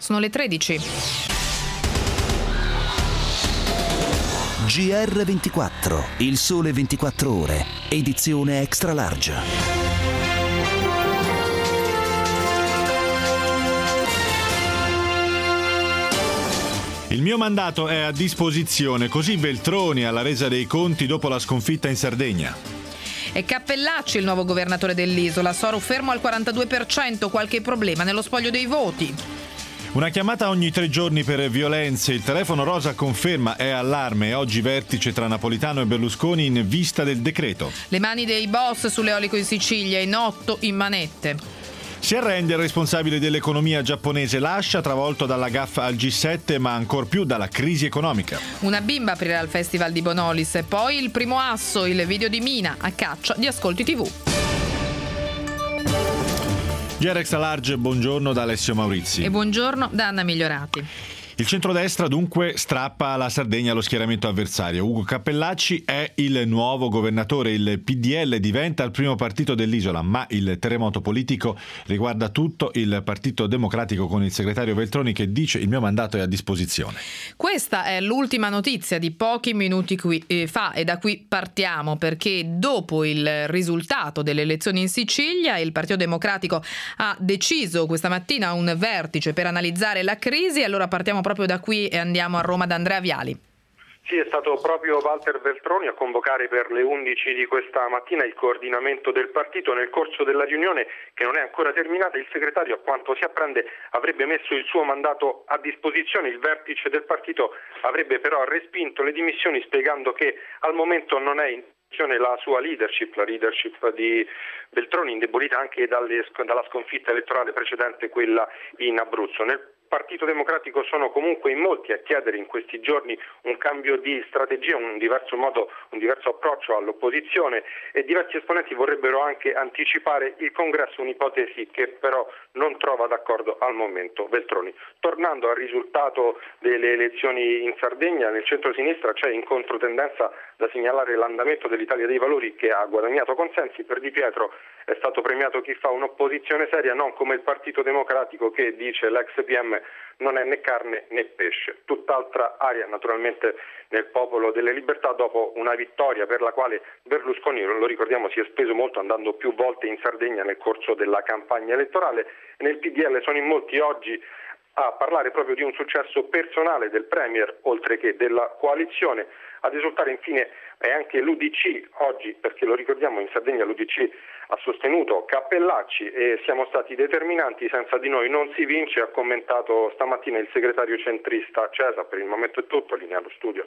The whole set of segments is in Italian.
Sono le 13. GR24, il sole 24 ore, edizione extra large. Il mio mandato è a disposizione, così Veltroni alla resa dei conti dopo la sconfitta in Sardegna. E Cappellacci il nuovo governatore dell'isola, Soru fermo al 42%, qualche problema nello spoglio dei voti. Una chiamata ogni 3 giorni per violenze, il telefono rosa conferma è allarme, oggi vertice tra Napolitano e Berlusconi in vista del decreto. Le mani dei boss sull'eolico in Sicilia, in 8 in manette. Si arrende il responsabile dell'economia giapponese, lascia travolto dalla gaffa al G7 ma ancor più dalla crisi economica. Una bimba aprirà il festival di Bonolis e poi il primo asso, il video di Mina a caccia di ascolti TV. GR Extra Large, buongiorno da Alessio Maurizi. E buongiorno da Anna Migliorati. Il centrodestra dunque strappa la Sardegna allo schieramento avversario. Ugo Cappellacci è il nuovo governatore, il PDL diventa il primo partito dell'isola, ma il terremoto politico riguarda tutto il Partito Democratico con il segretario Veltroni che dice il mio mandato è a disposizione. Questa è l'ultima notizia di pochi minuti fa e da qui partiamo perché dopo il risultato delle elezioni in Sicilia il Partito Democratico ha deciso questa mattina un vertice per analizzare la crisi. Allora partiamo proprio da qui e andiamo a Roma da Andrea Viali. Sì, è stato proprio Walter Veltroni a convocare per le 11 di questa mattina il coordinamento del partito. Nel corso della riunione, che non è ancora terminata, il segretario, a quanto si apprende, avrebbe messo il suo mandato a disposizione. Il vertice del partito avrebbe però respinto le dimissioni spiegando che al momento non è in la sua leadership, la leadership di Veltroni, indebolita anche dalla sconfitta elettorale precedente, quella in Abruzzo. Nel Partito Democratico sono comunque in molti a chiedere in questi giorni un cambio di strategia, un diverso approccio all'opposizione e diversi esponenti vorrebbero anche anticipare il congresso, un'ipotesi che però non trova d'accordo al momento Veltroni. Tornando al risultato delle elezioni in Sardegna, nel centro-sinistra c'è in controtendenza da segnalare l'andamento dell'Italia dei Valori che ha guadagnato consensi. Per Di Pietro è stato premiato chi fa un'opposizione seria, non come il Partito Democratico che, dice l'ex PM, non è né carne né pesce. Tutt'altra aria naturalmente nel Popolo delle Libertà dopo una vittoria per la quale Berlusconi, lo ricordiamo, si è speso molto andando più volte in Sardegna nel corso della campagna elettorale. Nel PDL sono in molti oggi a parlare proprio di un successo personale del Premier oltre che della coalizione. Ad esultare infine è anche l'UDC oggi, perché lo ricordiamo, in Sardegna l'UDC ha sostenuto Cappellacci e siamo stati determinanti, senza di noi non si vince, ha commentato stamattina il segretario centrista Cesa. Per il momento è tutto, linea allo studio.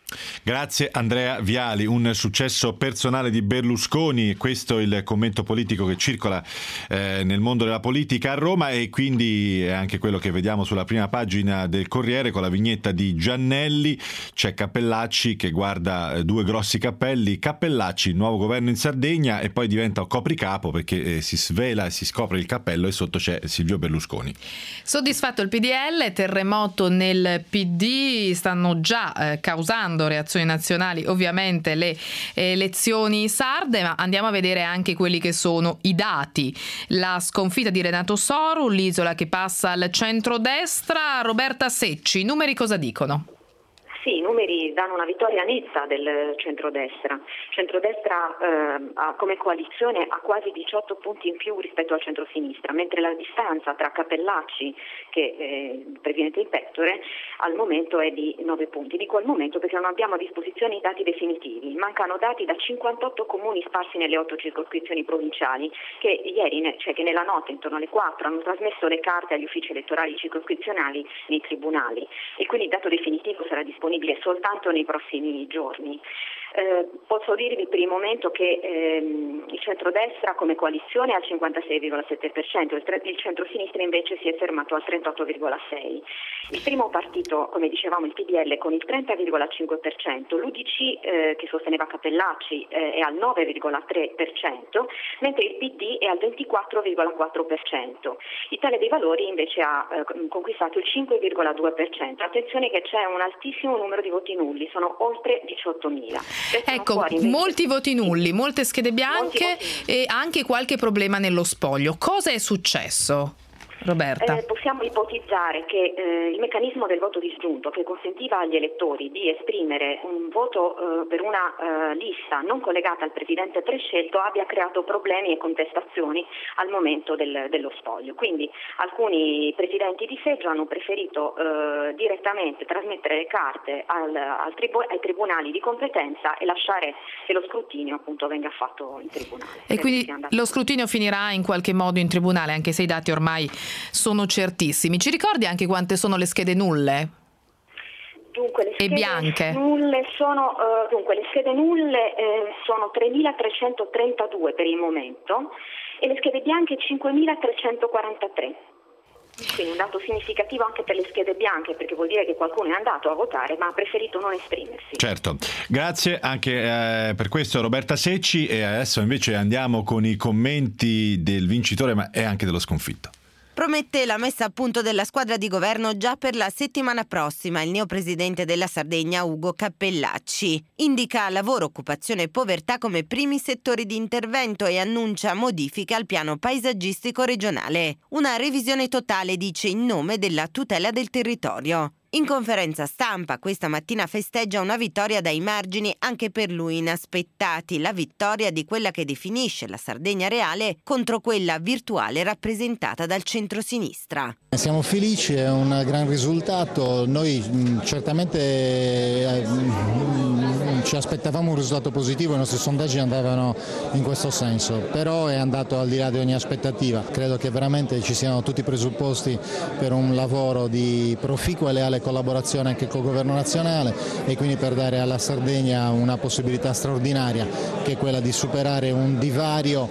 Grazie Andrea Viali. Un successo personale di Berlusconi, questo è il commento politico che circola nel mondo della politica a Roma e quindi è anche quello che vediamo sulla prima pagina del Corriere con la vignetta di Giannelli. C'è Cappellacci che guarda due grossi cappelli, Cappellacci, nuovo governo in Sardegna, e poi diventa un copricapo perché si svela e si scopre il cappello e sotto c'è Silvio Berlusconi. Soddisfatto il PDL, terremoto nel PD, stanno già causando reazioni nazionali ovviamente le elezioni sarde, ma andiamo a vedere anche quelli che sono i dati. La sconfitta di Renato Soru, l'isola che passa al centrodestra. Roberta Secci, i numeri cosa dicono? Sì, i numeri danno una vittoria netta del centrodestra. Centrodestra come coalizione ha quasi 18 punti in più rispetto al centrosinistra, mentre la distanza tra Cappellacci, che presidente in pettore, al momento è di 9 punti. Dico al momento perché non abbiamo a disposizione i dati definitivi. Mancano dati da 58 comuni sparsi nelle 8 circoscrizioni provinciali che ieri, cioè che nella notte intorno alle 4 hanno trasmesso le carte agli uffici elettorali circoscrizionali nei tribunali e quindi il dato definitivo sarà disponibile soltanto nei prossimi giorni. Posso dirvi per il momento che il centrodestra come coalizione è al 56,7%, il centrosinistra invece si è fermato al 38,6%. Il primo partito, come dicevamo, il PDL con il 30,5%, l'UDC che sosteneva Cappellacci è al 9,3%, mentre il PD è al 24,4%. L'Italia dei Valori invece ha conquistato il 5,2%. Attenzione che c'è un altissimo numero di voti nulli, sono oltre 18.000. Ecco, molti voti nulli, molte schede bianche e anche qualche problema nello spoglio. Cosa è successo? Roberta. Possiamo ipotizzare che il meccanismo del voto disgiunto, che consentiva agli elettori di esprimere un voto per una lista non collegata al presidente prescelto, abbia creato problemi e contestazioni al momento dello spoglio. Quindi alcuni presidenti di seggio hanno preferito direttamente trasmettere le carte ai tribunali di competenza e lasciare che lo scrutinio appunto venga fatto in tribunale. E quindi lo scrutinio finirà in qualche modo in tribunale, anche se i dati ormai sono certissimi. Ci ricordi anche quante sono le schede nulle? Dunque, le schede bianche? Nulle sono, le schede nulle sono 3.332 per il momento e le schede bianche 5.343. Quindi un dato significativo anche per le schede bianche, perché vuol dire che qualcuno è andato a votare ma ha preferito non esprimersi. Certo, grazie anche per questo Roberta Secci, e adesso invece andiamo con i commenti del vincitore ma e anche dello sconfitto. Promette la messa a punto della squadra di governo già per la settimana prossima il neopresidente della Sardegna Ugo Cappellacci. Indica lavoro, occupazione e povertà come primi settori di intervento e annuncia modifiche al piano paesaggistico regionale. Una revisione totale, dice, in nome della tutela del territorio. In conferenza stampa questa mattina festeggia una vittoria dai margini anche per lui inaspettati, la vittoria di quella che definisce la Sardegna reale contro quella virtuale rappresentata dal centrosinistra. Siamo felici, è un gran risultato, noi certamente ci aspettavamo un risultato positivo, i nostri sondaggi andavano in questo senso, però è andato al di là di ogni aspettativa. Credo che veramente ci siano tutti i presupposti per un lavoro di proficua e leale collaborazione anche col governo nazionale e quindi per dare alla Sardegna una possibilità straordinaria, che è quella di superare un divario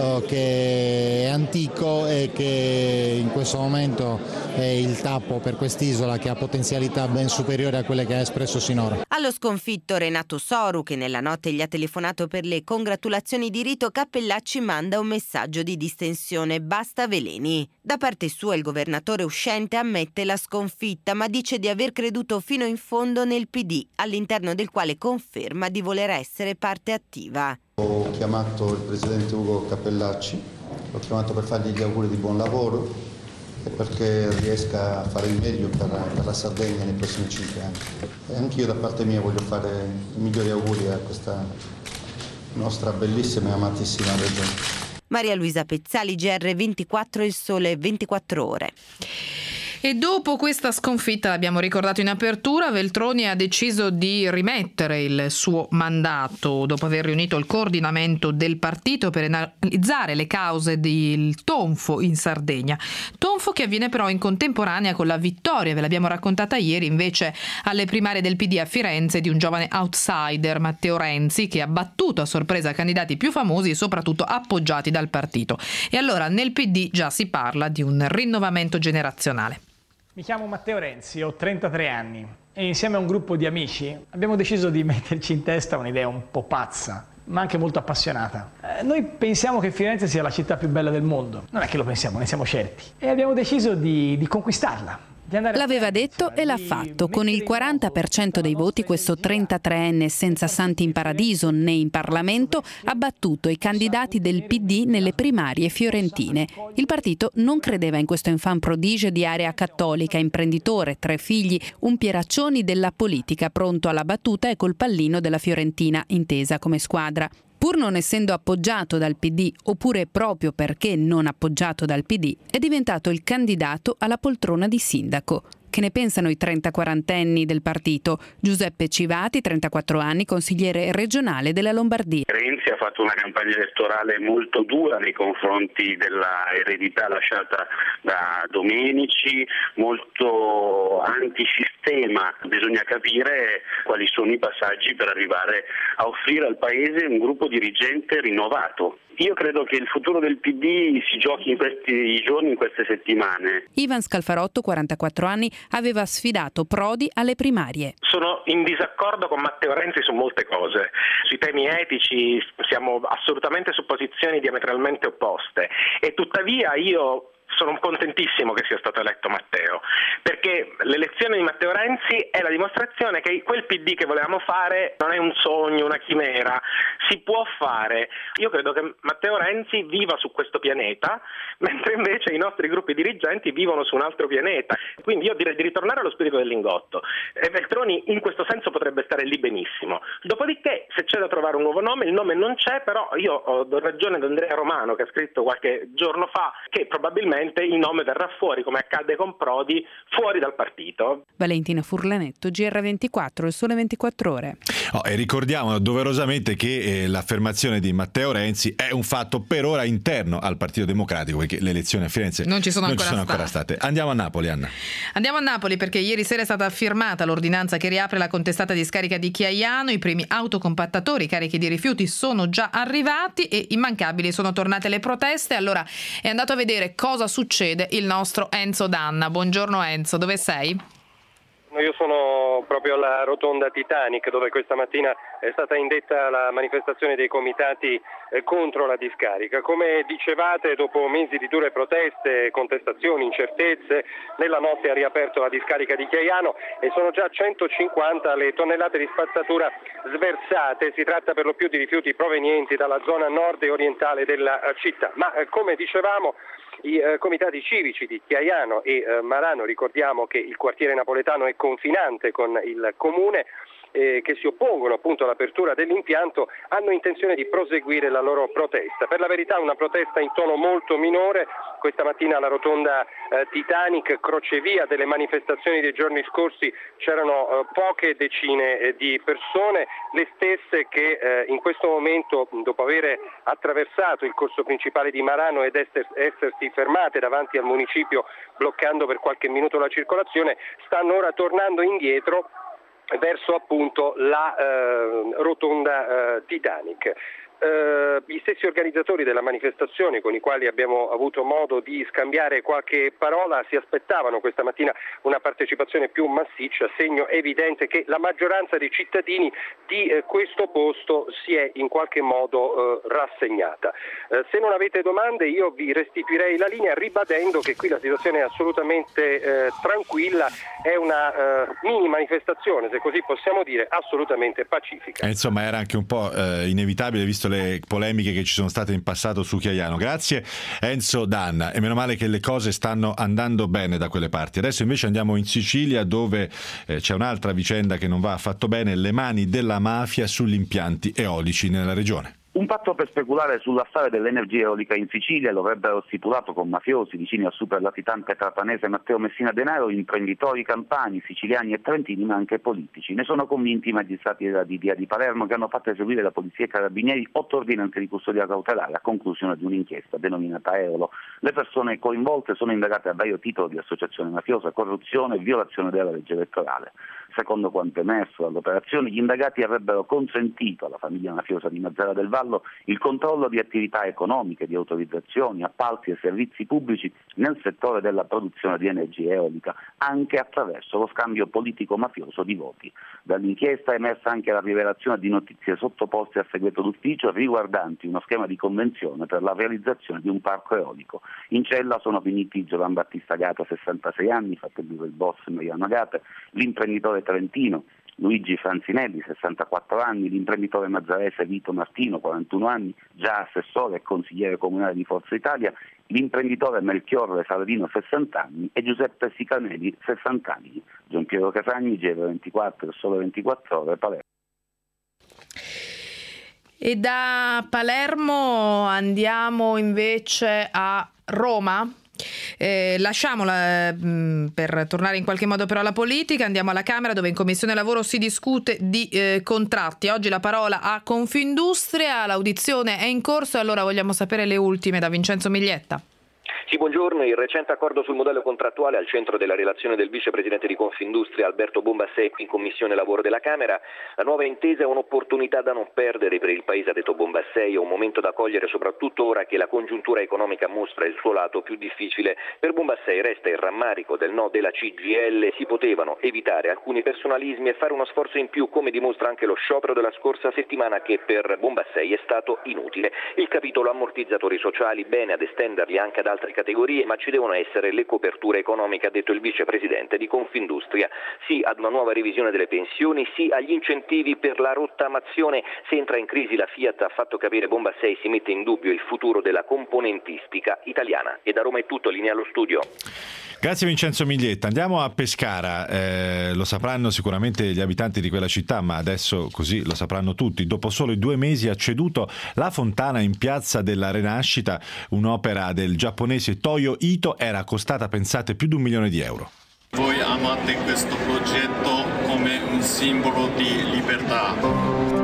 che è antico e che in questo momento è il tappo per quest'isola, che ha potenzialità ben superiori a quelle che ha espresso sinora. Allo sconfitto Renato Soru, che nella notte gli ha telefonato per le congratulazioni di rito, Cappellacci manda un messaggio di distensione: basta veleni. Da parte sua il governatore uscente ammette la sconfitta, ma dice di aver creduto fino in fondo nel PD, all'interno del quale conferma di voler essere parte attiva. Ho chiamato il presidente Ugo Cappellacci, l'ho chiamato per fargli gli auguri di buon lavoro e perché riesca a fare il meglio per la Sardegna nei prossimi 5 anni. E anch'io da parte mia voglio fare i migliori auguri a questa nostra bellissima e amatissima regione. Maria Luisa Pezzali, GR24, Il Sole 24 Ore. E dopo questa sconfitta, l'abbiamo ricordato in apertura, Veltroni ha deciso di rimettere il suo mandato dopo aver riunito il coordinamento del partito per analizzare le cause del tonfo in Sardegna. Tonfo che avviene però in contemporanea con la vittoria, ve l'abbiamo raccontata ieri, invece alle primarie del PD a Firenze, di un giovane outsider, Matteo Renzi, che ha battuto a sorpresa candidati più famosi e soprattutto appoggiati dal partito. E allora nel PD già si parla di un rinnovamento generazionale. Mi chiamo Matteo Renzi, ho 33 anni e insieme a un gruppo di amici abbiamo deciso di metterci in testa un'idea un po' pazza, ma anche molto appassionata. Noi pensiamo che Firenze sia la città più bella del mondo. Non è che lo pensiamo, ne siamo certi. E abbiamo deciso di conquistarla. L'aveva detto e l'ha fatto. Con il 40% dei voti questo 33enne senza santi in paradiso né in Parlamento ha battuto i candidati del PD nelle primarie fiorentine. Il partito non credeva in questo infant prodigio di area cattolica, imprenditore, 3 figli, un Pieraccioni della politica pronto alla battuta e col pallino della Fiorentina intesa come squadra. Pur non essendo appoggiato dal PD, oppure proprio perché non appoggiato dal PD, è diventato il candidato alla poltrona di sindaco. Che ne pensano i 30-40enni del partito? Giuseppe Civati, 34 anni, consigliere regionale della Lombardia. Renzi ha fatto una campagna elettorale molto dura nei confronti della eredità lasciata da Domenici, molto antisistema. Bisogna capire quali sono i passaggi per arrivare a offrire al Paese un gruppo dirigente rinnovato. Io credo che il futuro del PD si giochi in questi giorni, in queste settimane. Ivan Scalfarotto, 44 anni, aveva sfidato Prodi alle primarie. Sono in disaccordo con Matteo Renzi su molte cose. Sui temi etici siamo assolutamente su posizioni diametralmente opposte e tuttavia io sono contentissimo che sia stato eletto Matteo, perché l'elezione di Matteo Renzi è la dimostrazione che quel PD che volevamo fare non è un sogno, una chimera, si può fare. Io credo che Matteo Renzi viva su questo pianeta, mentre invece i nostri gruppi dirigenti vivono su un altro pianeta. Quindi io direi di ritornare allo spirito del Lingotto. E Veltroni in questo senso potrebbe stare lì benissimo. Dopodiché, se c'è da trovare un nuovo nome, il nome non c'è, però io do ragione ad Andrea Romano, che ha scritto qualche giorno fa che probabilmente il nome verrà fuori, come accade con Prodi, fuori dal partito. Valentina Furlanetto, GR24, Il Sole 24 Ore. E ricordiamo doverosamente che l'affermazione di Matteo Renzi è un fatto per ora interno al Partito Democratico, perché le elezioni a Firenze non ci sono ancora state. Andiamo a Napoli, Anna. Andiamo a Napoli perché ieri sera è stata firmata l'ordinanza che riapre la contestata discarica di Chiaiano. I primi autocompattatori carichi di rifiuti sono già arrivati e immancabili sono tornate le proteste. Allora è andato a vedere cosa succede il nostro Enzo Danna. Buongiorno Enzo, dove sei? Io sono proprio alla rotonda Titanic, dove questa mattina è stata indetta la manifestazione dei comitati contro la discarica. Come dicevate, dopo mesi di dure proteste, contestazioni, incertezze, nella notte ha riaperto la discarica di Chiaiano e sono già 150 le tonnellate di spazzatura sversate. Si tratta per lo più di rifiuti provenienti dalla zona nord e orientale della città. Ma come dicevamo, i comitati civici di Chiaiano e Marano, ricordiamo che il quartiere napoletano è confinante con il comune, che si oppongono appunto all'apertura dell'impianto, hanno intenzione di proseguire la loro protesta. Per la verità una protesta in tono molto minore. Questa mattina alla rotonda Titanic, crocevia delle manifestazioni dei giorni scorsi, c'erano poche decine di persone, le stesse che in questo momento, dopo aver attraversato il corso principale di Marano ed essersi fermate davanti al municipio bloccando per qualche minuto la circolazione, stanno ora tornando indietro verso appunto la rotonda Titanic. Gli stessi organizzatori della manifestazione, con i quali abbiamo avuto modo di scambiare qualche parola, si aspettavano questa mattina una partecipazione più massiccia, segno evidente che la maggioranza dei cittadini di questo posto si è in qualche modo rassegnata. Se non avete domande io vi restituirei la linea ribadendo che qui la situazione è assolutamente tranquilla, è una mini manifestazione, se così possiamo dire, assolutamente pacifica. Insomma era anche un po' inevitabile visto le polemiche che ci sono state in passato su Chiaiano. Grazie Enzo Danna, e meno male che le cose stanno andando bene da quelle parti. Adesso invece andiamo in Sicilia, dove c'è un'altra vicenda che non va affatto bene: le mani della mafia sugli impianti eolici nella regione. Un patto per speculare sull'affare dell'energia eolica in Sicilia lo avrebbero stipulato con mafiosi vicini al superlatitante trapanese Matteo Messina Denaro, imprenditori campani, siciliani e trentini, ma anche politici. Ne sono convinti i magistrati della DDA di Palermo, che hanno fatto eseguire da polizia e carabinieri 8 ordinanze di custodia cautelare a conclusione di un'inchiesta denominata Eolo. Le persone coinvolte sono indagate a vario titolo di associazione mafiosa, corruzione e violazione della legge elettorale. Secondo quanto emerso dall'operazione, gli indagati avrebbero consentito alla famiglia mafiosa di Mazzara del Vallo il controllo di attività economiche, di autorizzazioni, appalti e servizi pubblici nel settore della produzione di energia eolica, anche attraverso lo scambio politico-mafioso di voti. Dall'inchiesta è emersa anche la rivelazione di notizie sottoposte a segreto d'ufficio riguardanti uno schema di convenzione per la realizzazione di un parco eolico. In cella sono finiti Giovan Battista Gata, 66 anni, fratello del boss Mariano Agate, l'imprenditore trentino Luigi Franzinelli, 64 anni, l'imprenditore mazzarese Vito Martino, 41 anni, già assessore e consigliere comunale di Forza Italia, l'imprenditore Melchiorre Saladino, 60 anni, e Giuseppe Sicanelli, 60 anni. Gianpiero Casagni, GR24, Sole 24 Ore, Palermo. E da Palermo andiamo invece a Roma. Lasciamola per tornare in qualche modo però alla politica. Andiamo alla Camera, dove in Commissione Lavoro si discute di contratti. Oggi la parola a Confindustria, l'audizione è in corso e allora vogliamo sapere le ultime da Vincenzo Miglietta. Sì, buongiorno. Il recente accordo sul modello contrattuale al centro della relazione del vicepresidente di Confindustria Alberto Bombassei in Commissione Lavoro della Camera. La nuova intesa è un'opportunità da non perdere per il Paese, ha detto Bombassei, è un momento da cogliere soprattutto ora che la congiuntura economica mostra il suo lato più difficile. Per Bombassei resta il rammarico del no della CGIL, si potevano evitare alcuni personalismi e fare uno sforzo in più, come dimostra anche lo sciopero della scorsa settimana, che per Bombassei è stato inutile. Il capitolo ammortizzatori sociali, bene ad estenderli anche ad altre categorie categorie, ma ci devono essere le coperture economiche, ha detto il vicepresidente di Confindustria. Sì ad una nuova revisione delle pensioni, sì agli incentivi per la rottamazione. Se entra in crisi la Fiat, ha fatto capire Bomba 6, si mette in dubbio il futuro della componentistica italiana. E da Roma è tutto, linea allo studio. Grazie Vincenzo Miglietta. Andiamo a Pescara, lo sapranno sicuramente gli abitanti di quella città, ma adesso così lo sapranno tutti. Dopo solo 2 mesi ha ceduto la fontana in Piazza della Rinascita, un'opera del giapponese Toyo Ito, era costata, pensate, più di €1 milione. Voi amate questo progetto come un simbolo di libertà.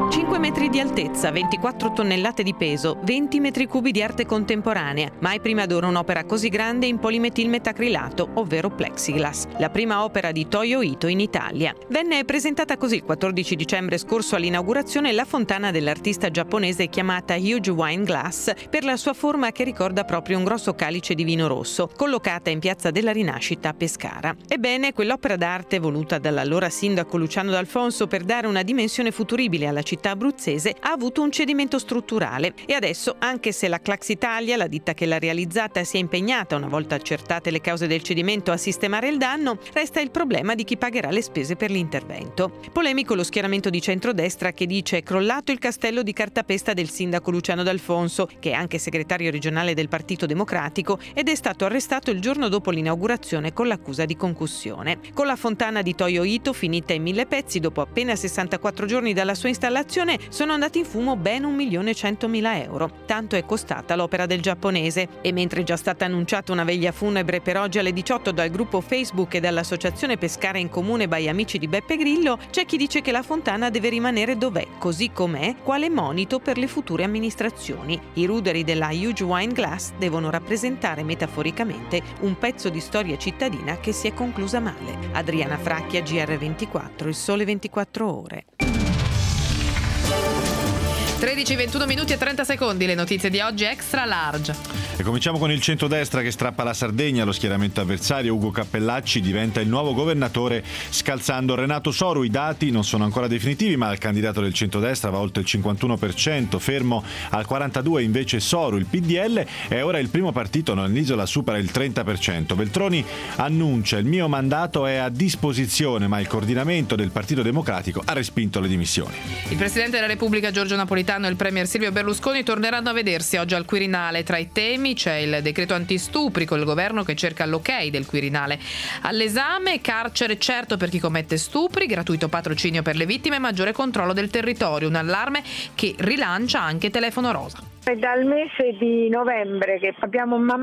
5 metri di altezza, 24 tonnellate di peso, 20 metri cubi di arte contemporanea. Mai prima d'ora un'opera così grande in polimetilmetacrilato, ovvero plexiglass. La prima opera di Toyo Ito in Italia. Venne presentata così il 14 dicembre scorso all'inaugurazione la fontana dell'artista giapponese chiamata Huge Wine Glass per la sua forma che ricorda proprio un grosso calice di vino rosso, collocata in Piazza della Rinascita a Pescara. Ebbene, quell'opera d'arte voluta dall'allora sindaco Luciano D'Alfonso per dare una dimensione futuribile alla città abruzzese ha avuto un cedimento strutturale e adesso, anche se la Clax Italia, la ditta che l'ha realizzata, si è impegnata, una volta accertate le cause del cedimento, a sistemare il danno, resta il problema di chi pagherà le spese per l'intervento. Polemico lo schieramento di centrodestra che dice è crollato il castello di cartapesta del sindaco Luciano D'Alfonso, che è anche segretario regionale del Partito Democratico ed è stato arrestato il giorno dopo l'inaugurazione con l'accusa di concussione. Con la fontana di Toyo Ito finita in 1000 pezzi dopo appena 64 giorni dalla sua installazione, sono andati in fumo ben €1.100.000. Tanto è costata l'opera del giapponese. E mentre è già stata annunciata una veglia funebre per oggi alle 18 dal gruppo Facebook e dall'associazione Pescara in Comune by Amici di Beppe Grillo, c'è chi dice che la fontana deve rimanere dov'è, così com'è, quale monito per le future amministrazioni. I ruderi della Huge Wine Glass devono rappresentare metaforicamente un pezzo di storia cittadina che si è conclusa male. Adriana Fracchia, GR24, Il Sole 24 Ore. 13:21 minuti e 30 secondi, le notizie di oggi extra large. E cominciamo con il centrodestra che strappa la Sardegna allo schieramento avversario. Ugo Cappellacci diventa il nuovo governatore scalzando Renato Soru. I dati non sono ancora definitivi, ma il candidato del centrodestra va oltre il 51%, fermo al 42% invece Soru. Il PDL è ora il primo partito nell'isola, supera il 30%. Veltroni annuncia: il mio mandato è a disposizione, ma il coordinamento del Partito Democratico ha respinto le dimissioni. Il Presidente della Repubblica Giorgio Napolitano e il Premier Silvio Berlusconi torneranno a vedersi oggi al Quirinale. Tra i temi c'è il decreto antistupri, con il governo che cerca l'ok del Quirinale. All'esame carcere certo per chi commette stupri, gratuito patrocinio per le vittime e maggiore controllo del territorio. Un allarme che rilancia anche Telefono Rosa. È dal mese di novembre che abbiamo man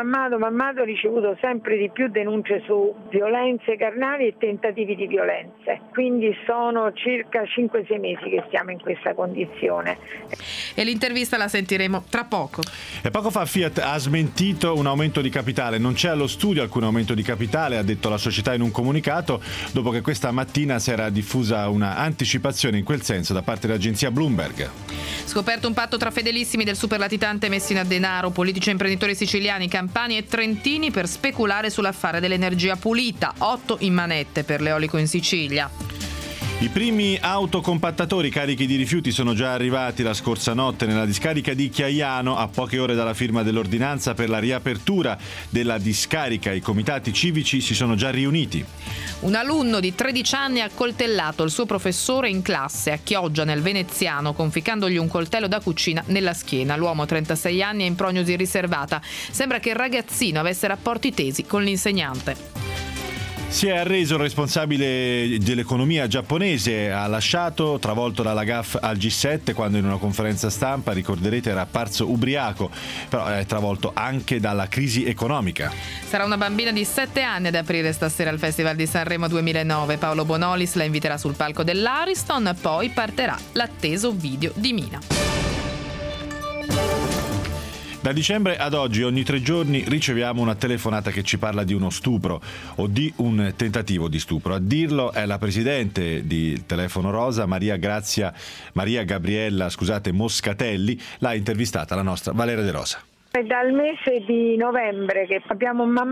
mano ricevuto sempre di più denunce su violenze carnali e tentativi di violenze. Quindi sono circa 5-6 mesi che stiamo in questa condizione. E l'intervista la sentiremo tra poco. E poco fa Fiat ha smentito un aumento di capitale. Non c'è allo studio alcun aumento di capitale, ha detto la società in un comunicato, dopo che questa mattina si era diffusa una anticipazione in quel senso da parte dell'agenzia Bloomberg. Scoperto un patto tra fedelissimi del superlatitante Messina Denaro, politici e imprenditori siciliani, campani e trentini per speculare sull'affare dell'energia pulita. 8 in manette per l'eolico in Sicilia. I primi autocompattatori carichi di rifiuti sono già arrivati la scorsa notte nella discarica di Chiaiano, a poche ore dalla firma dell'ordinanza per la riapertura della discarica. I comitati civici si sono già riuniti. Un alunno di 13 anni ha accoltellato il suo professore in classe a Chioggia, nel Veneziano, conficcandogli un coltello da cucina nella schiena. L'uomo, 36 anni, è in prognosi riservata. Sembra che il ragazzino avesse rapporti tesi con l'insegnante. Si è arreso il responsabile dell'economia giapponese, ha lasciato, travolto dalla gaffe al G7, quando in una conferenza stampa, ricorderete, era apparso ubriaco, però è travolto anche dalla crisi economica. Sarà una bambina di 7 anni ad aprire stasera al Festival di Sanremo 2009. Paolo Bonolis la inviterà sul palco dell'Ariston, poi partirà l'atteso video di Mina. Da dicembre ad oggi, ogni 3 giorni, riceviamo una telefonata che ci parla di uno stupro o di un tentativo di stupro. A dirlo è la presidente di Telefono Rosa, Maria Gabriella Moscatelli. L'ha intervistata la nostra Valeria De Rosa. È dal mese di novembre che abbiamo man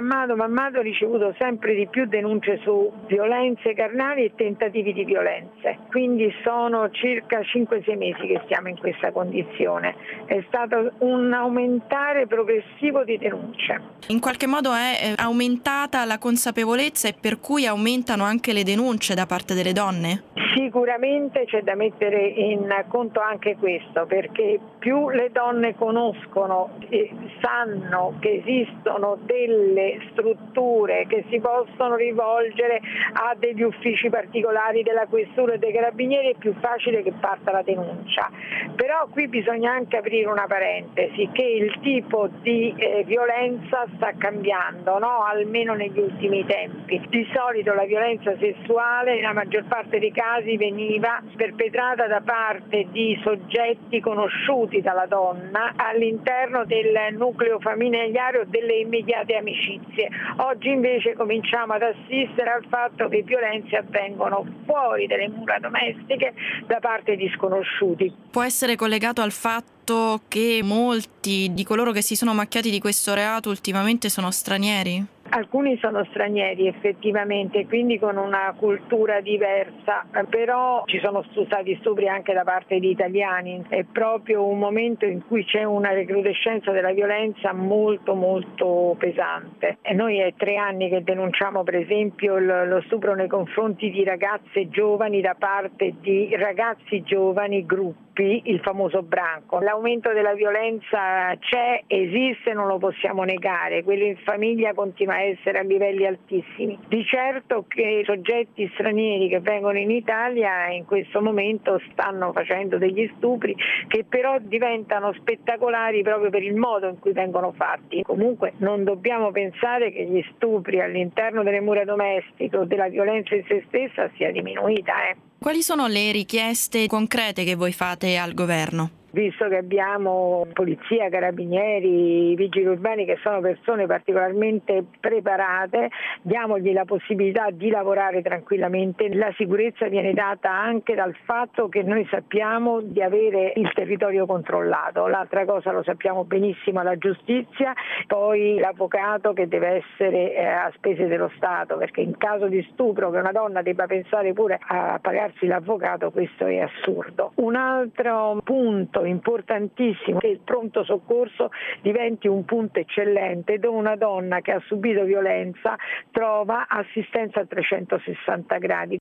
mano ricevuto sempre di più denunce su violenze carnali e tentativi di violenze. Quindi sono circa 5-6 mesi che siamo in questa condizione. È stato un aumentare progressivo di denunce. In qualche modo è aumentata la consapevolezza e per cui aumentano anche le denunce da parte delle donne? Sicuramente c'è da mettere in conto anche questo, perché più le donne conoscono e sanno che esistono delle strutture che si possono rivolgere a degli uffici particolari della questura e dei carabinieri, è più facile che parta la denuncia. Però qui bisogna anche aprire una parentesi, che il tipo di violenza sta cambiando, no? Almeno negli ultimi tempi. Di solito la violenza sessuale nella maggior parte dei casi veniva perpetrata da parte di soggetti conosciuti dalla donna all'interno del nucleo familiare o delle immediate amicizie. Oggi invece cominciamo ad assistere al fatto che violenze avvengono fuori dalle mura domestiche da parte di sconosciuti. Può essere collegato al fatto che molti di coloro che si sono macchiati di questo reato ultimamente sono stranieri? Alcuni sono stranieri effettivamente, quindi con una cultura diversa, però ci sono stati stupri anche da parte di italiani. È proprio un momento in cui c'è una recrudescenza della violenza molto molto pesante. E noi è 3 anni che denunciamo per esempio lo stupro nei confronti di ragazze giovani da parte di ragazzi giovani, gruppi, il famoso branco. L'aumento della violenza c'è, esiste, non lo possiamo negare. Quello in famiglia continua a essere a livelli altissimi. Di certo che soggetti stranieri che vengono in Italia in questo momento stanno facendo degli stupri che però diventano spettacolari proprio per il modo in cui vengono fatti. Comunque non dobbiamo pensare che gli stupri all'interno delle mura domestiche o della violenza in se stessa sia diminuita. Quali sono le richieste concrete che voi fate al governo? Visto che abbiamo polizia, carabinieri, vigili urbani che sono persone particolarmente preparate, diamogli la possibilità di lavorare tranquillamente. La sicurezza viene data anche dal fatto che noi sappiamo di avere il territorio controllato. L'altra cosa lo sappiamo benissimo, la giustizia, poi l'avvocato che deve essere a spese dello Stato, perché in caso di stupro che una donna debba pensare pure a pagarsi l'avvocato, questo è assurdo. Un altro punto importantissimo che il pronto soccorso diventi un punto eccellente dove una donna che ha subito violenza trova assistenza a 360 gradi.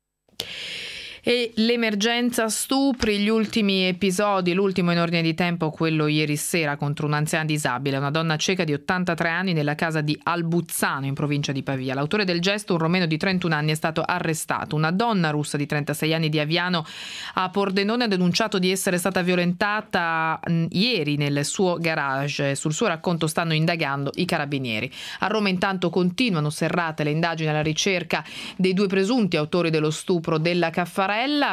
E l'emergenza stupri, gli ultimi episodi, l'ultimo in ordine di tempo, quello ieri sera contro un'anziana disabile, una donna cieca di 83 anni nella casa di Albuzzano in provincia di Pavia. L'autore del gesto, un romeno di 31 anni, è stato arrestato. Una donna russa di 36 anni di Aviano a Pordenone ha denunciato di essere stata violentata ieri nel suo garage. Sul suo racconto stanno indagando i carabinieri. A Roma intanto continuano serrate le indagini alla ricerca dei 2 presunti autori dello stupro della Caffarella.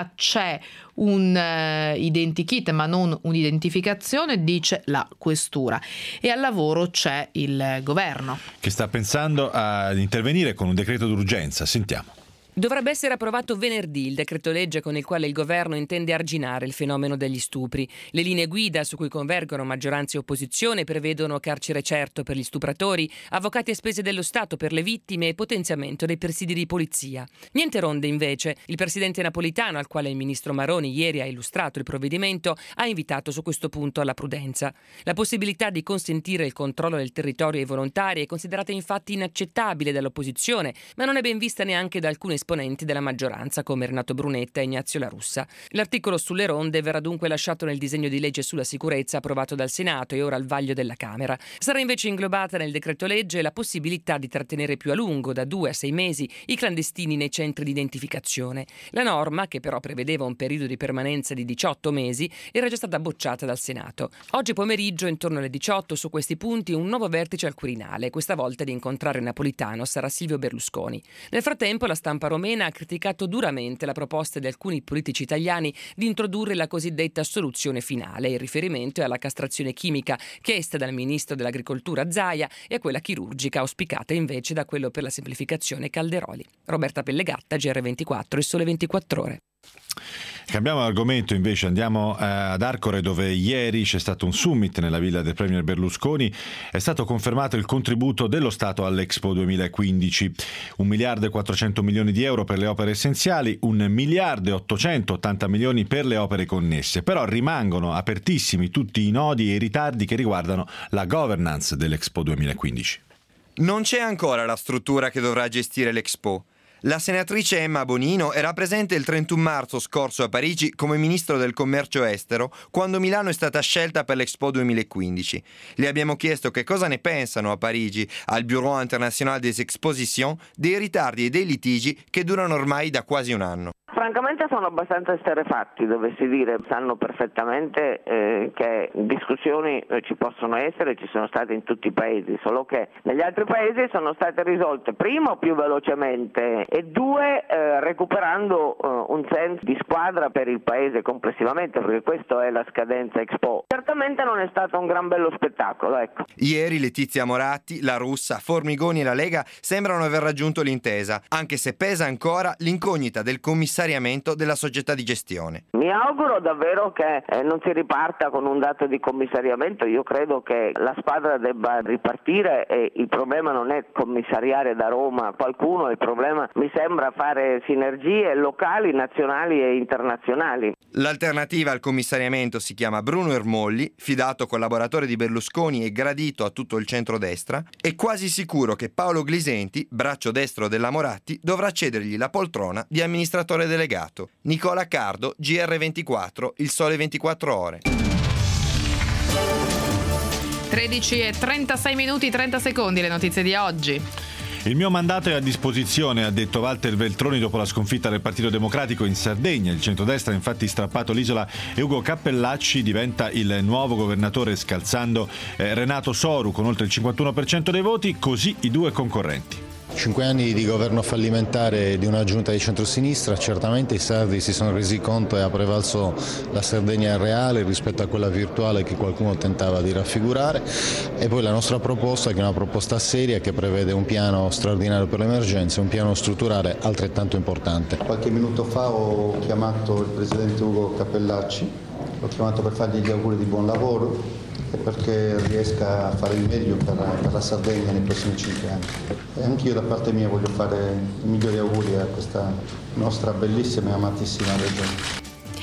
C'è un identikit ma non un'identificazione, dice la questura, e al lavoro c'è il governo che sta pensando ad intervenire con un decreto d'urgenza. Sentiamo. Dovrebbe essere approvato venerdì il decreto legge con il quale il governo intende arginare il fenomeno degli stupri. Le linee guida su cui convergono maggioranza e opposizione prevedono carcere certo per gli stupratori, avvocati a spese dello Stato per le vittime e potenziamento dei presidi di polizia. Niente ronde invece. Il presidente Napolitano, al quale il ministro Maroni ieri ha illustrato il provvedimento, ha invitato su questo punto alla prudenza. La possibilità di consentire il controllo del territorio ai volontari è considerata infatti inaccettabile dall'opposizione, ma non è ben vista neanche da alcune esponenti della maggioranza come Renato Brunetta e Ignazio La Russa. L'articolo sulle ronde verrà dunque lasciato nel disegno di legge sulla sicurezza approvato dal Senato e ora al vaglio della Camera. Sarà invece inglobata nel decreto legge la possibilità di trattenere più a lungo, da 2 a 6 mesi, i clandestini nei centri di identificazione. La norma, che però prevedeva un periodo di permanenza di 18 mesi, era già stata bocciata dal Senato. Oggi pomeriggio, intorno alle 18, su questi punti un nuovo vertice al Quirinale. Questa volta ad incontrare Napolitano sarà Silvio Berlusconi. Nel frattempo la stampa romena ha criticato duramente la proposta di alcuni politici italiani di introdurre la cosiddetta soluzione finale. Il riferimento è alla castrazione chimica chiesta dal ministro dell'Agricoltura Zaia e a quella chirurgica auspicata invece da quello per la semplificazione Calderoli. Roberta Pellegatta, GR24, Il Sole 24 Ore. Cambiamo argomento invece, andiamo ad Arcore, dove ieri c'è stato un summit nella villa del premier Berlusconi. È stato confermato il contributo dello Stato all'Expo 2015, 1 miliardo e 400 milioni di euro per le opere essenziali, 1 miliardo e 880 milioni per le opere connesse. Però rimangono apertissimi tutti i nodi e i ritardi che riguardano la governance dell'Expo 2015. Non c'è ancora la struttura che dovrà gestire l'Expo. La senatrice Emma Bonino era presente il 31 marzo scorso a Parigi come ministro del commercio estero quando Milano è stata scelta per l'Expo 2015. Le abbiamo chiesto che cosa ne pensano a Parigi, al Bureau International des Expositions, dei ritardi e dei litigi che durano ormai da quasi un anno. Francamente sono abbastanza esterrefatti, dovessi dire, sanno perfettamente che discussioni ci possono essere, ci sono state in tutti i paesi, solo che negli altri paesi sono state risolte primo più velocemente e due recuperando un senso di squadra per il paese complessivamente, perché questa è la scadenza Expo. Certamente non è stato un gran bello spettacolo, ecco. Ieri Letizia Moratti, la Russa, Formigoni e la Lega sembrano aver raggiunto l'intesa, anche se pesa ancora l'incognita del commissariamento della società di gestione. Mi auguro davvero che non si riparta con un dato di commissariamento. Io credo che la squadra debba ripartire e il problema non è commissariare da Roma qualcuno, il problema mi sembra fare sinergie locali, nazionali e internazionali. L'alternativa al commissariamento si chiama Bruno Ermolli, fidato collaboratore di Berlusconi e gradito a tutto il centrodestra. È quasi sicuro che Paolo Glisenti, braccio destro della Moratti, dovrà cedergli la poltrona di amministratore delegato. Nicola Cardo, GR24, Il Sole 24 Ore. 13:36 30 secondi, le notizie di oggi. Il mio mandato è a disposizione, ha detto Walter Veltroni dopo la sconfitta del Partito Democratico in Sardegna. Il centrodestra ha infatti strappato l'isola e Ugo Cappellacci diventa il nuovo governatore, scalzando Renato Soru con oltre il 51% dei voti, così i due concorrenti. 5 anni di governo fallimentare di una giunta di centrosinistra, certamente i sardi si sono resi conto e ha prevalso la Sardegna reale rispetto a quella virtuale che qualcuno tentava di raffigurare, e poi la nostra proposta, che è una proposta seria, che prevede un piano straordinario per l'emergenza, un piano strutturale altrettanto importante. Qualche minuto fa ho chiamato il presidente Ugo Cappellacci, l'ho chiamato per fargli gli auguri di buon lavoro e perché riesca a fare il meglio per la Sardegna nei prossimi 5 anni. E anch'io da parte mia voglio fare i migliori auguri a questa nostra bellissima e amatissima regione.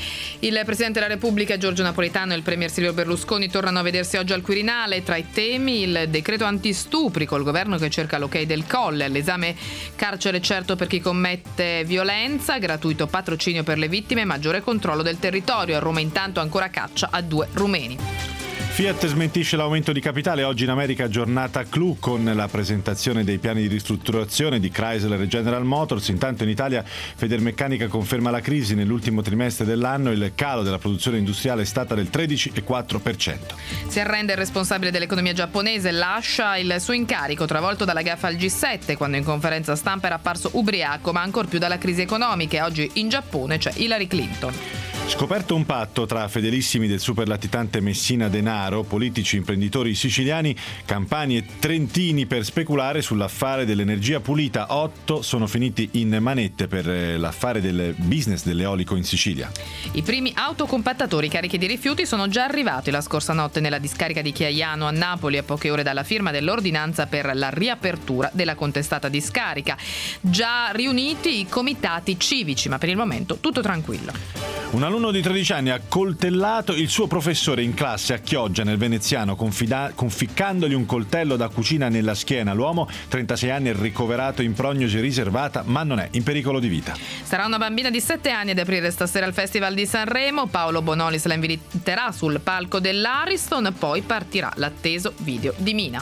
Il Presidente della Repubblica Giorgio Napolitano e il Premier Silvio Berlusconi tornano a vedersi oggi al Quirinale. Tra i temi il decreto antistupri, col governo che cerca l'ok del Colle, all'esame carcere certo per chi commette violenza, gratuito patrocinio per le vittime, maggiore controllo del territorio. A Roma intanto ancora caccia a 2 rumeni. Fiat smentisce l'aumento di capitale. Oggi in America giornata clou con la presentazione dei piani di ristrutturazione di Chrysler e General Motors. Intanto in Italia Federmeccanica conferma la crisi. Nell'ultimo trimestre dell'anno il calo della produzione industriale è stata del 13,4%. Si arrende il responsabile dell'economia giapponese, lascia il suo incarico travolto dalla gaffa al G7, quando in conferenza stampa era apparso ubriaco, ma ancor più dalla crisi economica. E oggi in Giappone c'è Hillary Clinton. Scoperto un patto tra fedelissimi del superlatitante Messina Denaro, politici, imprenditori siciliani, campani e trentini per speculare sull'affare dell'energia pulita. 8 sono finiti in manette per l'affare del business dell'eolico in Sicilia. I primi autocompattatori carichi di rifiuti sono già arrivati la scorsa notte nella discarica di Chiaiano a Napoli, a poche ore dalla firma dell'ordinanza per la riapertura della contestata discarica. Già riuniti i comitati civici, ma per il momento tutto tranquillo. Un alunno di 13 anni ha coltellato il suo professore in classe a Chioggia nel Veneziano, conficcandogli un coltello da cucina nella schiena. L'uomo, 36 anni, è ricoverato in prognosi riservata, ma non è in pericolo di vita. Sarà una bambina di 7 anni ad aprire stasera il Festival di Sanremo. Paolo Bonolis la inviterà sul palco dell'Ariston, poi partirà l'atteso video di Mina.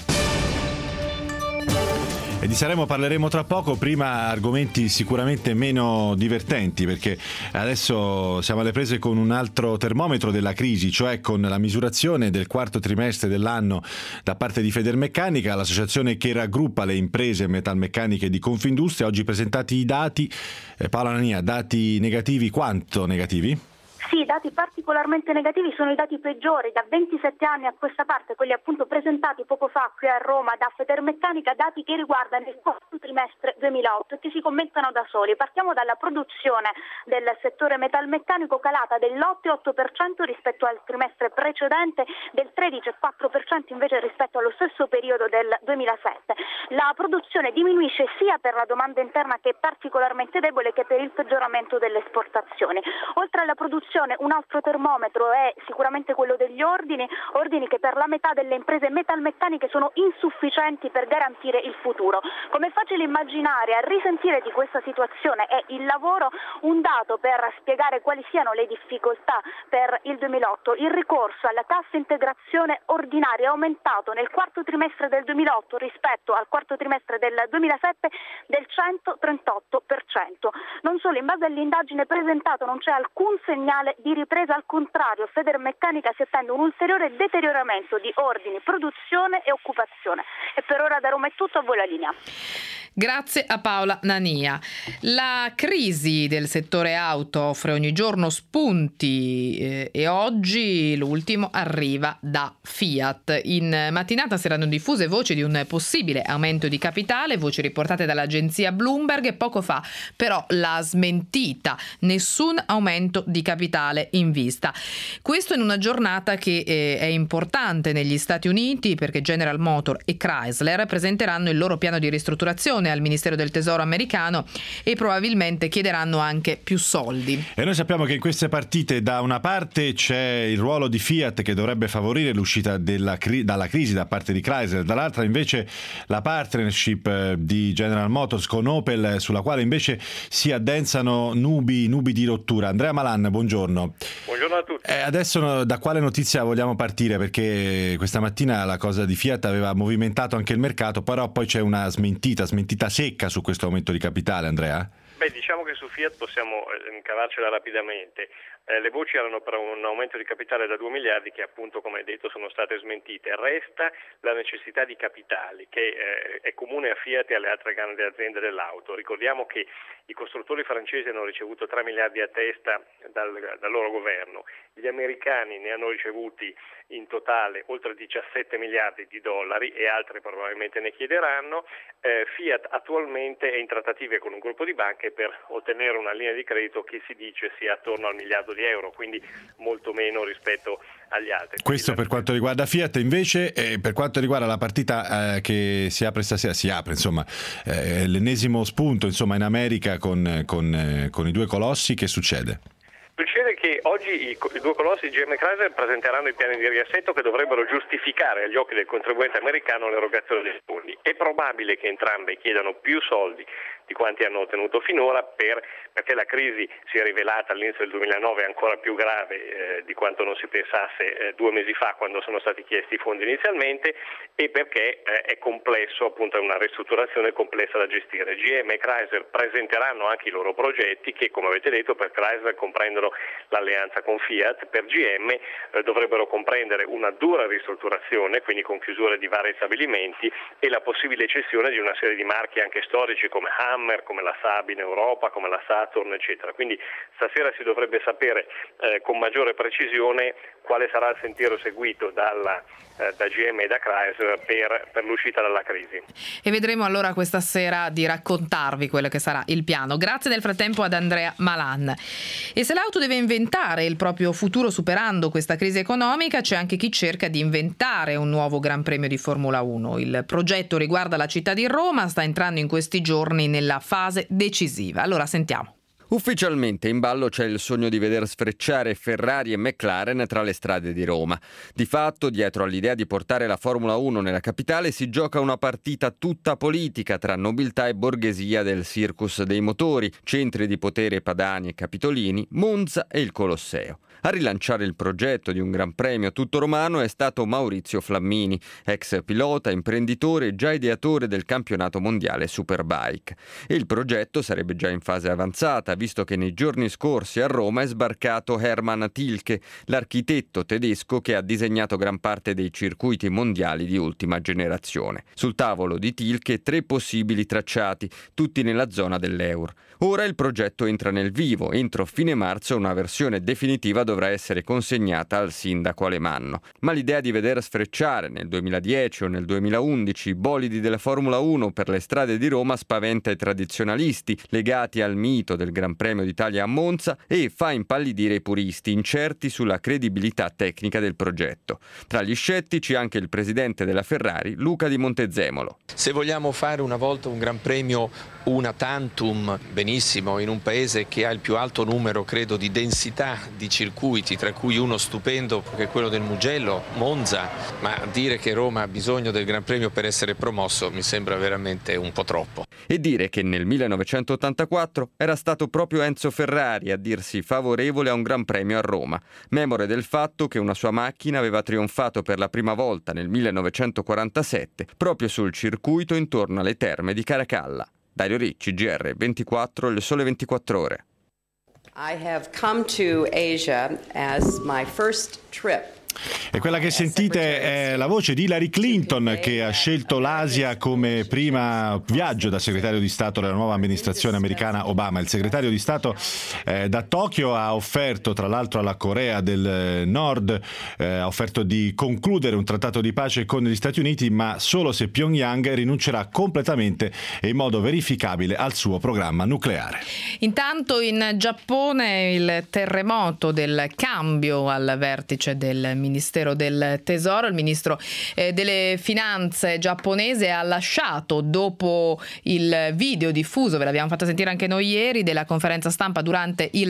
E di Sanremo parleremo tra poco. Prima argomenti sicuramente meno divertenti, perché adesso siamo alle prese con un altro termometro della crisi, cioè con la misurazione del quarto trimestre dell'anno da parte di Federmeccanica, l'associazione che raggruppa le imprese metalmeccaniche di Confindustria. Oggi presentati i dati. Paola Nania, dati negativi, quanto negativi? Sì, dati particolarmente negativi, sono i dati peggiori da 27 anni a questa parte, quelli appunto presentati poco fa qui a Roma da Federmeccanica, dati che riguardano il quarto trimestre trimestre 2008 e che si commentano da soli. Partiamo dalla produzione del settore metalmeccanico calata dell'8,8% rispetto al trimestre precedente, del 13,4% invece rispetto allo stesso periodo del 2007. La produzione diminuisce sia per la domanda interna, che è particolarmente debole, che per il peggioramento delle esportazioni. Oltre alla produzione, un altro termometro è sicuramente quello degli ordini che per la metà delle imprese metalmeccaniche sono insufficienti per garantire il futuro. Come è facile immaginare, a risentire di questa situazione è il lavoro. Un dato per spiegare quali siano le difficoltà per il 2008: il ricorso alla cassa integrazione ordinaria è aumentato nel quarto trimestre del 2008 rispetto al quarto trimestre del 2007 del 138%. Non solo, in base all'indagine presentata non c'è alcun segnale di ripresa, al contrario, Federmeccanica si attende un ulteriore deterioramento di ordini, produzione e occupazione. E per ora da Roma è tutto, a voi la linea. Grazie a Paola Nania. La crisi del settore auto offre ogni giorno spunti e oggi l'ultimo arriva da Fiat. In mattinata si erano diffuse voci di un possibile aumento di capitale, voci riportate dall'agenzia Bloomberg, e poco fa però la smentita: nessun aumento di capitale in vista. Questo in una giornata che è importante negli Stati Uniti, perché General Motors e Chrysler presenteranno il loro piano di ristrutturazione al Ministero del Tesoro americano e probabilmente chiederanno anche più soldi. E noi sappiamo che in queste partite da una parte c'è il ruolo di Fiat, che dovrebbe favorire l'uscita dalla crisi da parte di Chrysler, dall'altra invece la partnership di General Motors con Opel, sulla quale invece si addensano nubi di rottura. Andrea Malan, buongiorno. Buongiorno a tutti. Adesso da quale notizia vogliamo partire? Perché questa mattina la cosa di Fiat aveva movimentato anche il mercato, però poi c'è una smentita secca su questo aumento di capitale, Andrea? Diciamo che su Fiat possiamo cavarcela rapidamente. Le voci erano per un aumento di capitale da 2 miliardi che appunto, come hai detto, sono state smentite. Resta la necessità di capitali che è comune a Fiat e alle altre grandi aziende dell'auto. Ricordiamo che i costruttori francesi hanno ricevuto 3 miliardi a testa dal loro governo, gli americani ne hanno ricevuti in totale oltre 17 miliardi di dollari e altre probabilmente ne chiederanno. Fiat attualmente è in trattative con un gruppo di banche per ottenere una linea di credito che si dice sia attorno al miliardo di euro, quindi molto meno rispetto agli altri. Questo per quanto riguarda Fiat. Invece per quanto riguarda la partita che si apre stasera, l'ennesimo spunto insomma in America con i due colossi, che succede? Succede che oggi i due colossi GM e Chrysler presenteranno i piani di riassetto che dovrebbero giustificare agli occhi del contribuente americano l'erogazione dei fondi. È probabile che entrambe chiedano più soldi di quanti hanno ottenuto finora perché la crisi si è rivelata all'inizio del 2009 ancora più grave di quanto non si pensasse 2 mesi fa, quando sono stati chiesti i fondi inizialmente, e perché è complesso, appunto è una ristrutturazione complessa da gestire. GM e Chrysler presenteranno anche i loro progetti che, come avete detto, per Chrysler comprendono l'alleanza con Fiat, per GM dovrebbero comprendere una dura ristrutturazione, quindi con chiusure di vari stabilimenti e la possibile cessione di una serie di marchi anche storici come Hammer, come la Saab in Europa, come la Saturn, eccetera. Quindi stasera si dovrebbe sapere con maggiore precisione quale sarà il sentiero seguito da GM e da Chrysler per l'uscita dalla crisi. E vedremo allora questa sera di raccontarvi quello che sarà il piano. Grazie nel frattempo ad Andrea Malan. E se l'auto deve inventare il proprio futuro superando questa crisi economica, c'è anche chi cerca di inventare un nuovo Gran Premio di Formula 1. Il progetto riguarda la città di Roma, sta entrando in questi giorni nella fase decisiva. Allora sentiamo. Ufficialmente in ballo c'è il sogno di veder sfrecciare Ferrari e McLaren tra le strade di Roma. Di fatto, dietro all'idea di portare la Formula 1 nella capitale si gioca una partita tutta politica tra nobiltà e borghesia del circus dei motori, centri di potere padani e capitolini, Monza e il Colosseo. A rilanciare il progetto di un Gran Premio tutto romano è stato Maurizio Flammini, ex pilota, imprenditore e già ideatore del campionato mondiale Superbike. E il progetto sarebbe già in fase avanzata, visto che nei giorni scorsi a Roma è sbarcato Hermann Tilke, l'architetto tedesco che ha disegnato gran parte dei circuiti mondiali di ultima generazione. Sul tavolo di Tilke 3 possibili tracciati, tutti nella zona dell'Eur. Ora il progetto entra nel vivo. Entro fine marzo una versione definitiva dovrà essere consegnata al sindaco Alemanno. Ma l'idea di veder sfrecciare nel 2010 o nel 2011 i bolidi della Formula 1 per le strade di Roma spaventa i tradizionalisti legati al mito del Gran Premio d'Italia a Monza e fa impallidire i puristi incerti sulla credibilità tecnica del progetto. Tra gli scettici anche il presidente della Ferrari, Luca Di Montezemolo. Se vogliamo fare una volta un Gran Premio una tantum, benissimo, in un paese che ha il più alto numero, credo, di densità di circuiti, tra cui uno stupendo che è quello del Mugello, Monza, ma dire che Roma ha bisogno del Gran Premio per essere promosso mi sembra veramente un po' troppo. E dire che nel 1984 era stato proprio Enzo Ferrari a dirsi favorevole a un Gran Premio a Roma, memore del fatto che una sua macchina aveva trionfato per la prima volta nel 1947 proprio sul circuito intorno alle terme di Caracalla. Dario Ricci, GR24, Il Sole 24 Ore. I have come to Asia as my first trip. E quella che sentite è la voce di Hillary Clinton, che ha scelto l'Asia come prima viaggio da segretario di Stato della nuova amministrazione americana Obama. Il segretario di Stato da Tokyo ha offerto, tra l'altro, alla Corea del Nord, ha offerto di concludere un trattato di pace con gli Stati Uniti, ma solo se Pyongyang rinuncerà completamente e in modo verificabile al suo programma nucleare. Intanto in Giappone il terremoto del cambio al vertice del Ministero del Tesoro. Il ministro delle Finanze giapponese ha lasciato, dopo il video diffuso, ve l'abbiamo fatta sentire anche noi ieri, della conferenza stampa durante il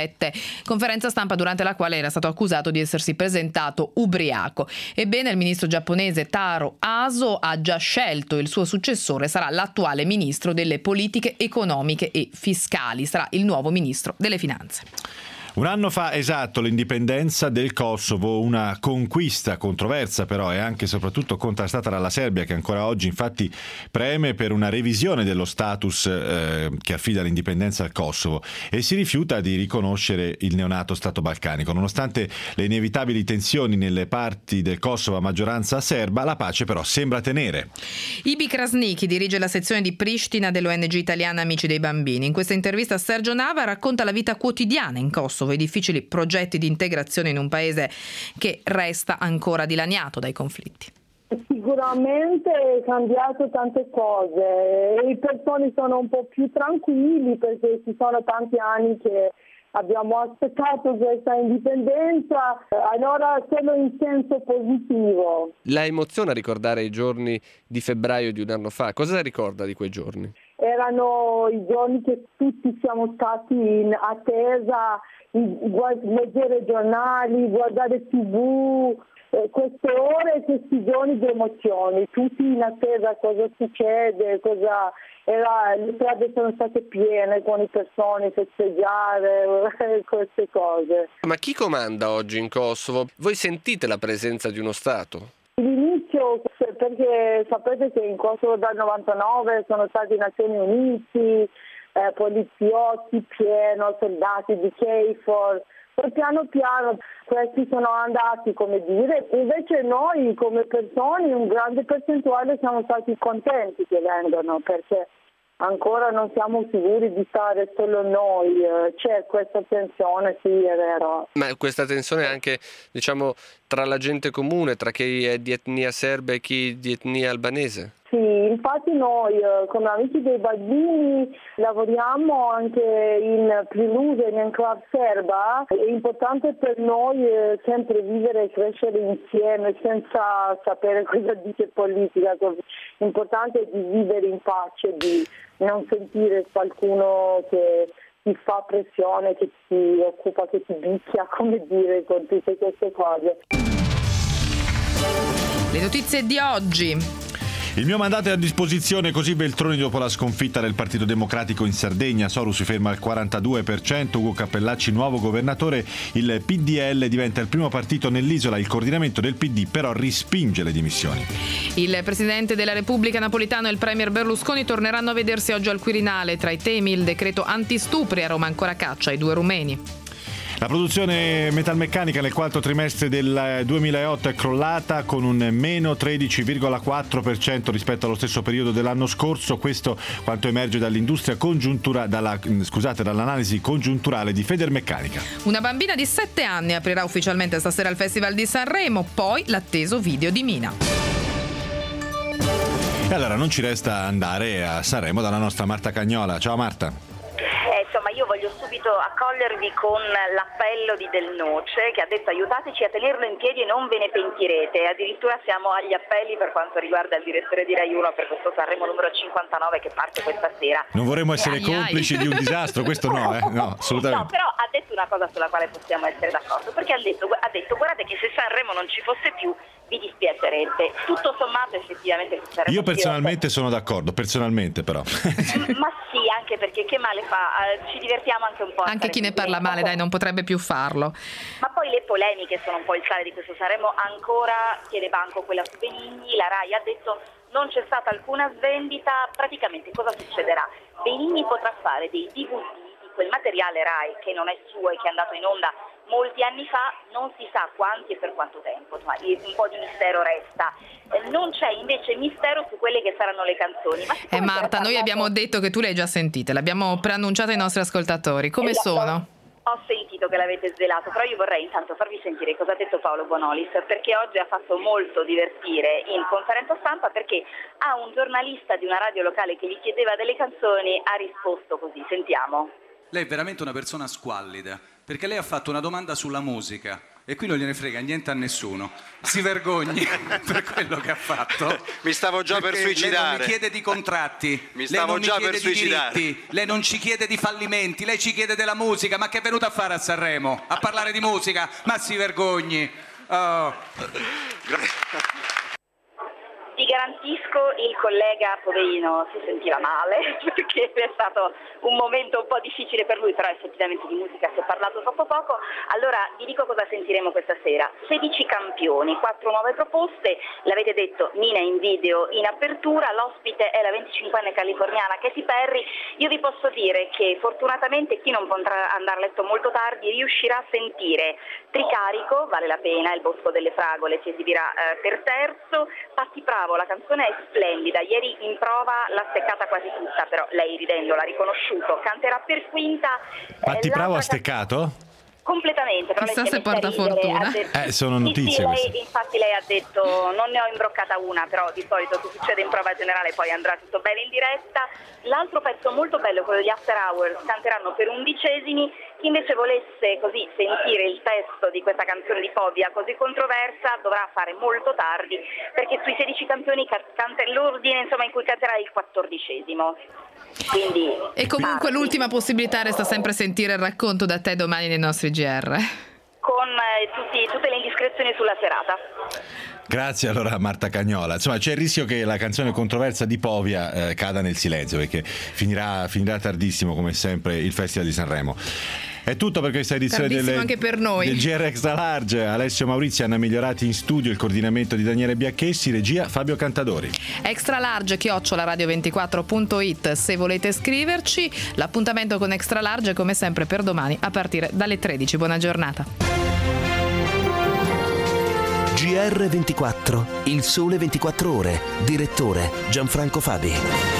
G7, conferenza stampa durante la quale era stato accusato di essersi presentato ubriaco. Ebbene, il ministro giapponese Taro Aso ha già scelto il suo successore, sarà l'attuale ministro delle politiche economiche e fiscali, sarà il nuovo ministro delle finanze. Un anno fa esatto l'indipendenza del Kosovo, una conquista controversa però e anche e soprattutto contrastata dalla Serbia, che ancora oggi infatti preme per una revisione dello status che affida l'indipendenza al Kosovo e si rifiuta di riconoscere il neonato Stato balcanico. Nonostante le inevitabili tensioni nelle parti del Kosovo a maggioranza serba, la pace però sembra tenere. Ibi Krasniki dirige la sezione di Pristina dell'ONG italiana Amici dei Bambini. In questa intervista Sergio Nava racconta la vita quotidiana in Kosovo, i difficili progetti di integrazione in un paese che resta ancora dilaniato dai conflitti. Sicuramente è cambiato tante cose, le persone sono un po' più tranquilli perché ci sono tanti anni che abbiamo aspettato questa indipendenza, allora solo in senso positivo. La emoziona ricordare i giorni di febbraio di un anno fa? Cosa ricorda di quei giorni? Erano i giorni che tutti siamo stati in attesa, leggere giornali, guardare TV, queste ore, questi giorni di emozioni, tutti in attesa cosa succede, le strade sono state piene con le persone, festeggiare, queste cose. Ma chi comanda oggi in Kosovo? Voi sentite la presenza di uno Stato? L'inizio, perché sapete che in Kosovo dal 99 sono stati i Nazioni Unite, poliziotti pieno, soldati di KFOR, poi piano piano questi sono andati, come dire, invece noi come persone in un grande percentuale siamo stati contenti che vengono, perché ancora non siamo sicuri di stare solo noi, c'è questa tensione, sì, è vero. Ma questa tensione anche, diciamo, tra la gente comune, tra chi è di etnia serba e chi di etnia albanese? Sì, infatti noi come Amici dei Bambini lavoriamo anche in Priluse, in enclave serba. È importante per noi sempre vivere e crescere insieme senza sapere cosa dice politica. L'importante è di vivere in pace, di non sentire qualcuno che ti fa pressione, che ti occupa, che ti picchia, come dire, con tutte queste cose. Le notizie di oggi. Il mio mandato è a disposizione, così Veltroni dopo la sconfitta del Partito Democratico in Sardegna. Soru si ferma al 42%, Ugo Cappellacci nuovo governatore, il PDL diventa il primo partito nell'isola, il coordinamento del PD però respinge le dimissioni. Il Presidente della Repubblica Napolitano e il Premier Berlusconi torneranno a vedersi oggi al Quirinale. Tra i temi il decreto antistupri, a Roma ancora caccia ai 2 rumeni. La produzione metalmeccanica nel quarto trimestre del 2008 è crollata con un meno 13,4% rispetto allo stesso periodo dell'anno scorso. Questo quanto emerge dall'analisi congiunturale di Federmeccanica. Una bambina di 7 anni aprirà ufficialmente stasera il Festival di Sanremo, poi l'atteso video di Mina. E allora non ci resta andare a Sanremo dalla nostra Marta Cagnola. Ciao Marta. Insomma, io voglio subito accogliervi con l'appello di Del Noce, che ha detto: aiutateci a tenerlo in piedi e non ve ne pentirete. Addirittura siamo agli appelli per quanto riguarda il direttore di Rai 1 per questo Sanremo numero 59 che parte questa sera. Non vorremmo essere complici di un disastro, questo no, no, assolutamente. No, però ha detto una cosa sulla quale possiamo essere d'accordo, perché ha detto guardate che se Sanremo non ci fosse più vi dispiacerebbe. Tutto sommato effettivamente Sanremo. Io personalmente sono d'accordo, personalmente però. Ma sì, anche perché che male fa? Ci divertiamo anche un po'. Anche chi ne parla male, dai, non potrebbe più farlo. Ma poi le polemiche sono un po' il sale di questo Sanremo. Ancora chiede banco quella su Benigni, la Rai ha detto non c'è stata alcuna svendita. Praticamente cosa succederà? Benigni potrà fare dei DVD di quel materiale Rai che non è suo e che è andato in onda molti anni fa, non si sa quanti e per quanto tempo, insomma, un po' di mistero resta. Non c'è invece mistero su quelle che saranno le canzoni. Ma Marta, noi abbiamo detto che tu le hai già sentite, l'abbiamo preannunciato ai nostri ascoltatori. Come sono? Ho sentito che l'avete svelato, però io vorrei intanto farvi sentire cosa ha detto Paolo Bonolis, perché oggi ha fatto molto divertire in conferenza stampa, perché a un giornalista di una radio locale che gli chiedeva delle canzoni ha risposto così. Sentiamo. Lei è veramente una persona squallida, perché lei ha fatto una domanda sulla musica e qui non gliene frega niente a nessuno. Si vergogni per quello che ha fatto. Mi stavo già per suicidare. Lei non mi chiede di contratti, lei non mi chiede di diritti, lei non ci chiede di fallimenti, lei ci chiede della musica. Ma che è venuta a fare a Sanremo? A parlare di musica? Ma si vergogni. Oh. Ti garantisco, il collega poverino si sentiva male perché è stato un momento un po' difficile per lui, però effettivamente di musica si è parlato troppo poco. Allora vi dico cosa sentiremo questa sera. 16 campioni, 4 nuove proposte, l'avete detto Mina in video in apertura, l'ospite è la 25enne californiana Katy Perry. Io vi posso dire che fortunatamente chi non potrà andare a letto molto tardi riuscirà a sentire Tricarico, vale la pena, Il Bosco delle Fragole si esibirà per terzo, Patti Bravo, la canzone è splendida, ieri in prova l'ha steccata quasi tutta, però lei ridendo l'ha riconosciuto, canterà per quinta. Patti Bravo ha steccato? Completamente, però chissà se porta fortuna. Sono notizie queste. Infatti lei ha detto non ne ho imbroccata una, però di solito se succede in prova generale poi andrà tutto bene in diretta. L'altro pezzo molto bello, quello degli After Hours, canteranno per 11esimi. Chi invece volesse così sentire il testo di questa canzone di Povia così controversa dovrà fare molto tardi, perché sui 16 campioni canta l'ordine in cui canterà il 14esimo. Quindi, e comunque l'ultima possibilità resta sempre sentire il racconto da te domani nei nostri GR. Con tutte le indiscrezioni sulla serata. Grazie allora Marta Cagnola. Insomma, c'è il rischio che la canzone controversa di Povia cada nel silenzio, perché finirà tardissimo come sempre il Festival di Sanremo. È tutto per questa edizione anche per noi. del GR Extra Large. Alessio Maurizio, Anna Migliorati in studio, il coordinamento di Daniele Biacchessi, regia Fabio Cantadori. Extra Large @radio24.it se volete scriverci. L'appuntamento con Extra Large è come sempre per domani a partire dalle 13. Buona giornata. GR24, il sole 24 ore. Direttore Gianfranco Fabi.